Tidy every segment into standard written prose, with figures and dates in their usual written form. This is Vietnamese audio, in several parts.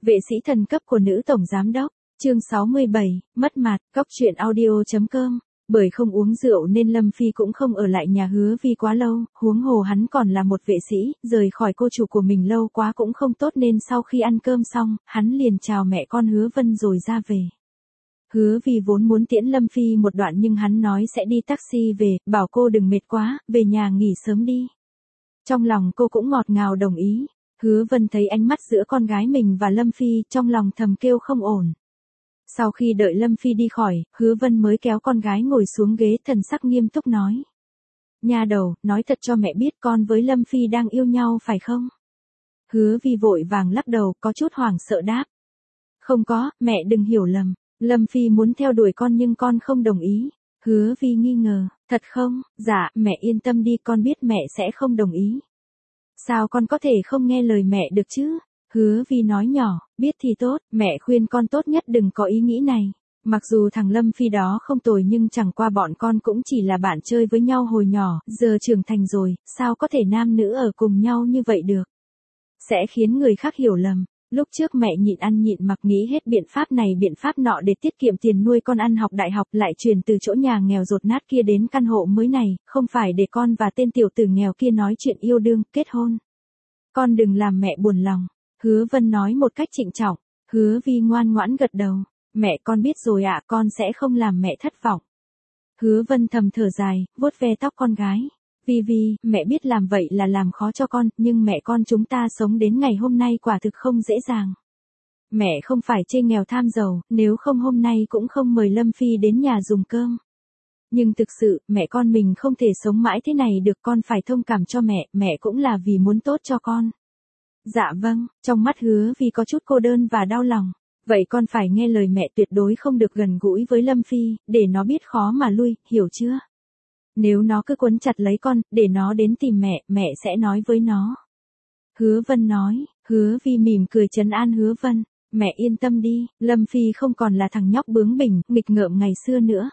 Vệ sĩ thần cấp của nữ tổng giám đốc, chương 67, mất mặt, cóc truyện audio.com. Bởi không uống rượu nên Lâm Phi cũng không ở lại nhà Hứa Vi quá lâu, huống hồ hắn còn là một vệ sĩ, rời khỏi cô chủ của mình lâu quá cũng không tốt nên sau khi ăn cơm xong, hắn liền chào mẹ con Hứa Vân rồi ra về. Hứa Vi vốn muốn tiễn Lâm Phi một đoạn nhưng hắn nói sẽ đi taxi về, bảo cô đừng mệt quá, về nhà nghỉ sớm đi. Trong lòng cô cũng ngọt ngào đồng ý. Hứa Vân thấy ánh mắt giữa con gái mình và Lâm Phi, trong lòng thầm kêu không ổn. Sau khi đợi Lâm Phi đi khỏi, Hứa Vân mới kéo con gái ngồi xuống ghế, thần sắc nghiêm túc nói. Nha đầu, nói thật cho mẹ biết con với Lâm Phi đang yêu nhau phải không? Hứa Vi vội vàng lắc đầu, có chút hoảng sợ đáp. Không có, mẹ đừng hiểu lầm. Lâm Phi muốn theo đuổi con nhưng con không đồng ý. Hứa Vi nghi ngờ, thật không? Dạ, mẹ yên tâm đi, con biết mẹ sẽ không đồng ý. Sao con có thể không nghe lời mẹ được chứ? Hứa Vi nói nhỏ, biết thì tốt, mẹ khuyên con tốt nhất đừng có ý nghĩ này. Mặc dù thằng Lâm Phi đó không tồi nhưng chẳng qua bọn con cũng chỉ là bạn chơi với nhau hồi nhỏ, giờ trưởng thành rồi, sao có thể nam nữ ở cùng nhau như vậy được? Sẽ khiến người khác hiểu lầm. Lúc trước mẹ nhịn ăn nhịn mặc nghĩ hết biện pháp này biện pháp nọ để tiết kiệm tiền nuôi con ăn học đại học, lại chuyển từ chỗ nhà nghèo dột nát kia đến căn hộ mới này, không phải để con và tên tiểu tử nghèo kia nói chuyện yêu đương, kết hôn. Con đừng làm mẹ buồn lòng. Hứa Vân nói một cách trịnh trọng. Hứa Vi ngoan ngoãn gật đầu. Mẹ con biết rồi ạ, con sẽ không làm mẹ thất vọng. Hứa Vân thầm thở dài, vuốt ve tóc con gái. Vi, mẹ biết làm vậy là làm khó cho con, nhưng mẹ con chúng ta sống đến ngày hôm nay quả thực không dễ dàng. Mẹ không phải chê nghèo tham giàu, nếu không hôm nay cũng không mời Lâm Phi đến nhà dùng cơm. Nhưng thực sự, mẹ con mình không thể sống mãi thế này được, con phải thông cảm cho mẹ cũng là vì muốn tốt cho con. Dạ vâng, trong mắt Hứa Vi có chút cô đơn và đau lòng. Vậy con phải nghe lời mẹ, tuyệt đối không được gần gũi với Lâm Phi, để nó biết khó mà lui, hiểu chưa? Nếu nó cứ quấn chặt lấy con, để nó đến tìm mẹ sẽ nói với nó. Hứa Vân nói. Hứa Vi mỉm cười trấn an Hứa Vân. Mẹ yên tâm đi, Lâm Phi không còn là thằng nhóc bướng bỉnh, nghịch ngợm ngày xưa nữa.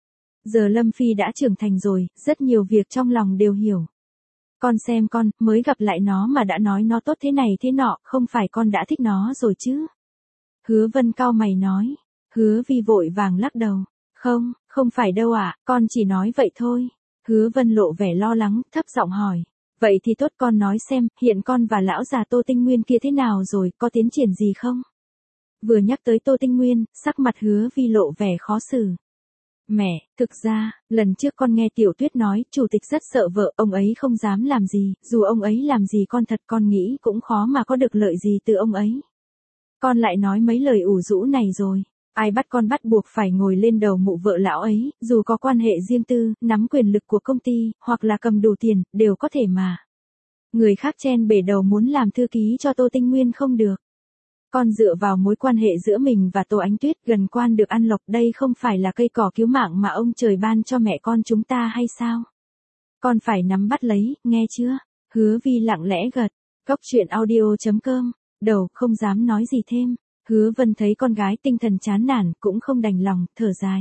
Giờ Lâm Phi đã trưởng thành rồi, rất nhiều việc trong lòng đều hiểu. Con xem con, mới gặp lại nó mà đã nói nó tốt thế này thế nọ, không phải con đã thích nó rồi chứ? Hứa Vân cau mày nói. Hứa Vi vội vàng lắc đầu. Không phải đâu ạ, con chỉ nói vậy thôi. Hứa Vân lộ vẻ lo lắng, thấp giọng hỏi. Vậy thì tốt, con nói xem, hiện con và lão già Tô Tinh Nguyên kia thế nào rồi, có tiến triển gì không? Vừa nhắc tới Tô Tinh Nguyên, sắc mặt Hứa Vi lộ vẻ khó xử. Mẹ, thực ra, lần trước con nghe Tiểu Tuyết nói, chủ tịch rất sợ vợ, ông ấy không dám làm gì, dù ông ấy làm gì con nghĩ cũng khó mà có được lợi gì từ ông ấy. Con lại nói mấy lời ủ rũ này rồi. Ai bắt con bắt buộc phải ngồi lên đầu mụ vợ lão ấy, dù có quan hệ riêng tư, nắm quyền lực của công ty, hoặc là cầm đủ tiền, đều có thể mà. Người khác chen bể đầu muốn làm thư ký cho Tô Tinh Nguyên không được. Con dựa vào mối quan hệ giữa mình và Tô Ánh Tuyết gần quan được ăn lộc, đây không phải là cây cỏ cứu mạng mà ông trời ban cho mẹ con chúng ta hay sao? Con phải nắm bắt lấy, nghe chưa? Hứa Vi lặng lẽ gật. Cóc truyện audio.com. Đầu không dám nói gì thêm. Hứa Vân thấy con gái tinh thần chán nản, cũng không đành lòng, thở dài.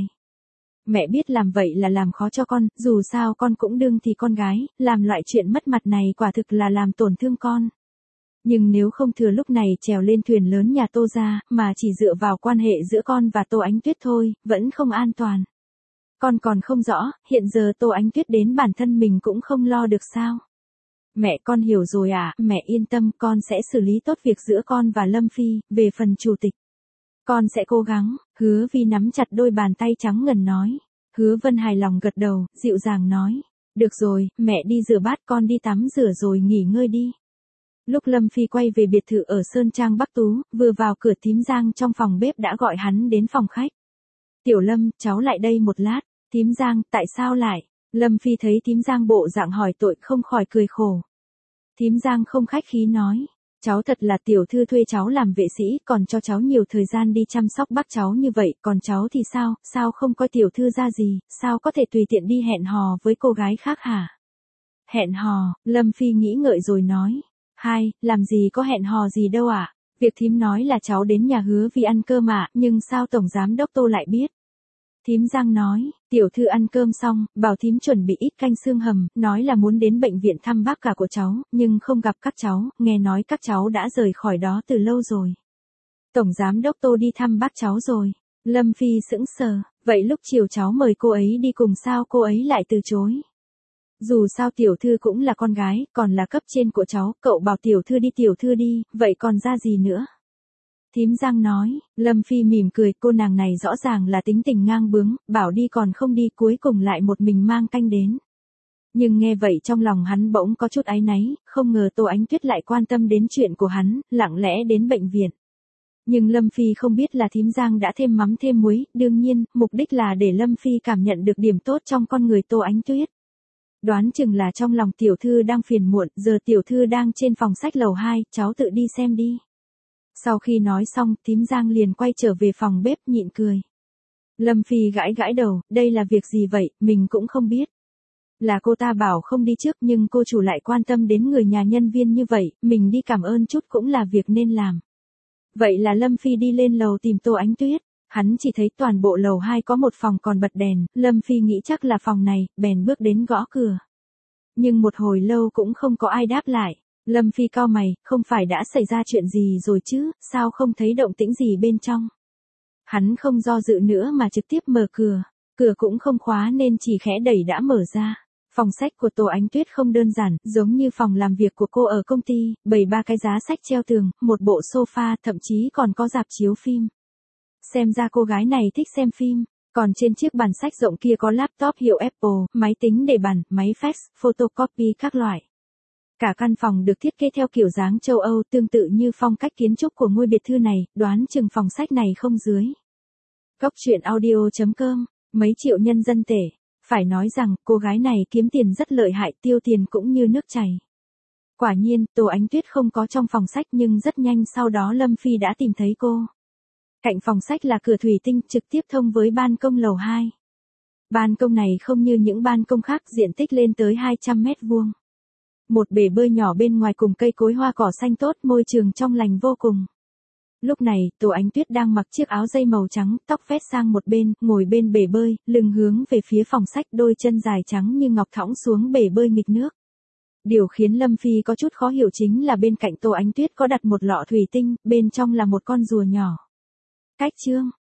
Mẹ biết làm vậy là làm khó cho con, dù sao con cũng đương thì con gái, làm loại chuyện mất mặt này quả thực là làm tổn thương con. Nhưng nếu không thừa lúc này trèo lên thuyền lớn nhà Tô gia, mà chỉ dựa vào quan hệ giữa con và Tô Ánh Tuyết thôi, vẫn không an toàn. Con còn không rõ, hiện giờ Tô Ánh Tuyết đến bản thân mình cũng không lo được sao? Mẹ con hiểu rồi ạ, mẹ yên tâm, con sẽ xử lý tốt việc giữa con và Lâm Phi, về phần chủ tịch. Con sẽ cố gắng. Hứa Vi nắm chặt đôi bàn tay trắng ngần nói. Hứa Vân hài lòng gật đầu, dịu dàng nói. Được rồi, mẹ đi rửa bát, con đi tắm rửa rồi nghỉ ngơi đi. Lúc Lâm Phi quay về biệt thự ở Sơn Trang Bắc Tú, vừa vào cửa Thím Giang trong phòng bếp đã gọi hắn đến phòng khách. Tiểu Lâm, cháu lại đây một lát. Thím Giang, tại sao lại? Lâm Phi thấy Thím Giang bộ dạng hỏi tội không khỏi cười khổ. Thím Giang không khách khí nói. Cháu thật là tiểu thư thuê cháu làm vệ sĩ, còn cho cháu nhiều thời gian đi chăm sóc bác cháu như vậy, còn cháu thì sao không coi tiểu thư ra gì, sao có thể tùy tiện đi hẹn hò với cô gái khác hả? Hẹn hò, Lâm Phi nghĩ ngợi rồi nói. Làm gì có hẹn hò gì đâu ạ? Việc thím nói là cháu đến nhà Hứa Vi ăn cơm ạ, nhưng sao tổng giám đốc Tô lại biết? Thím Giang nói, tiểu thư ăn cơm xong, bảo thím chuẩn bị ít canh xương hầm, nói là muốn đến bệnh viện thăm bác cả của cháu, nhưng không gặp các cháu, nghe nói các cháu đã rời khỏi đó từ lâu rồi. Tổng giám đốc Tô đi thăm bác cháu rồi. Lâm Phi sững sờ, vậy lúc chiều cháu mời cô ấy đi cùng sao cô ấy lại từ chối? Dù sao tiểu thư cũng là con gái, còn là cấp trên của cháu, cậu bảo tiểu thư đi, vậy còn ra gì nữa? Thím Giang nói, Lâm Phi mỉm cười, cô nàng này rõ ràng là tính tình ngang bướng, bảo đi còn không đi, cuối cùng lại một mình mang canh đến. Nhưng nghe vậy trong lòng hắn bỗng có chút áy náy, không ngờ Tô Ánh Tuyết lại quan tâm đến chuyện của hắn, lặng lẽ đến bệnh viện. Nhưng Lâm Phi không biết là thím Giang đã thêm mắm thêm muối, đương nhiên, mục đích là để Lâm Phi cảm nhận được điểm tốt trong con người Tô Ánh Tuyết. Đoán chừng là trong lòng tiểu thư đang phiền muộn, giờ tiểu thư đang trên phòng sách lầu 2, cháu tự đi xem đi. Sau khi nói xong, thím Giang liền quay trở về phòng bếp nhịn cười. Lâm Phi gãi gãi đầu, đây là việc gì vậy, mình cũng không biết. Là cô ta bảo không đi trước nhưng cô chủ lại quan tâm đến người nhà nhân viên như vậy, mình đi cảm ơn chút cũng là việc nên làm. Vậy là Lâm Phi đi lên lầu tìm Tô Ánh Tuyết, hắn chỉ thấy toàn bộ lầu 2 có một phòng còn bật đèn, Lâm Phi nghĩ chắc là phòng này, bèn bước đến gõ cửa. Nhưng một hồi lâu cũng không có ai đáp lại, Lâm Phi cau mày, không phải đã xảy ra chuyện gì rồi chứ, sao không thấy động tĩnh gì bên trong. Hắn không do dự nữa mà trực tiếp mở cửa, cửa cũng không khóa nên chỉ khẽ đẩy đã mở ra. Phòng sách của Tô Ánh Tuyết không đơn giản, giống như phòng làm việc của cô ở công ty, bày ba cái giá sách treo tường, một bộ sofa, thậm chí còn có rạp chiếu phim. Xem ra cô gái này thích xem phim, còn trên chiếc bàn sách rộng kia có laptop hiệu Apple, máy tính để bàn, máy fax, photocopy các loại. Cả căn phòng được thiết kế theo kiểu dáng châu Âu tương tự như phong cách kiến trúc của ngôi biệt thự này, đoán chừng phòng sách này không dưới. Cốc truyện audio.com, mấy triệu nhân dân tệ. Phải nói rằng, cô gái này kiếm tiền rất lợi hại, tiêu tiền cũng như nước chảy. Quả nhiên, Tô Ánh Tuyết không có trong phòng sách nhưng rất nhanh sau đó Lâm Phi đã tìm thấy cô. Cạnh phòng sách là cửa thủy tinh trực tiếp thông với ban công lầu 2. Ban công này không như những ban công khác, diện tích lên tới 200 mét vuông. Một bể bơi nhỏ bên ngoài cùng cây cối hoa cỏ xanh tốt, môi trường trong lành vô cùng. Lúc này, Tô Ánh Tuyết đang mặc chiếc áo dây màu trắng, tóc vét sang một bên, ngồi bên bể bơi, lưng hướng về phía phòng sách, đôi chân dài trắng như ngọc thõng xuống bể bơi nghịch nước. Điều khiến Lâm Phi có chút khó hiểu chính là bên cạnh Tô Ánh Tuyết có đặt một lọ thủy tinh, bên trong là một con rùa nhỏ. Cách chương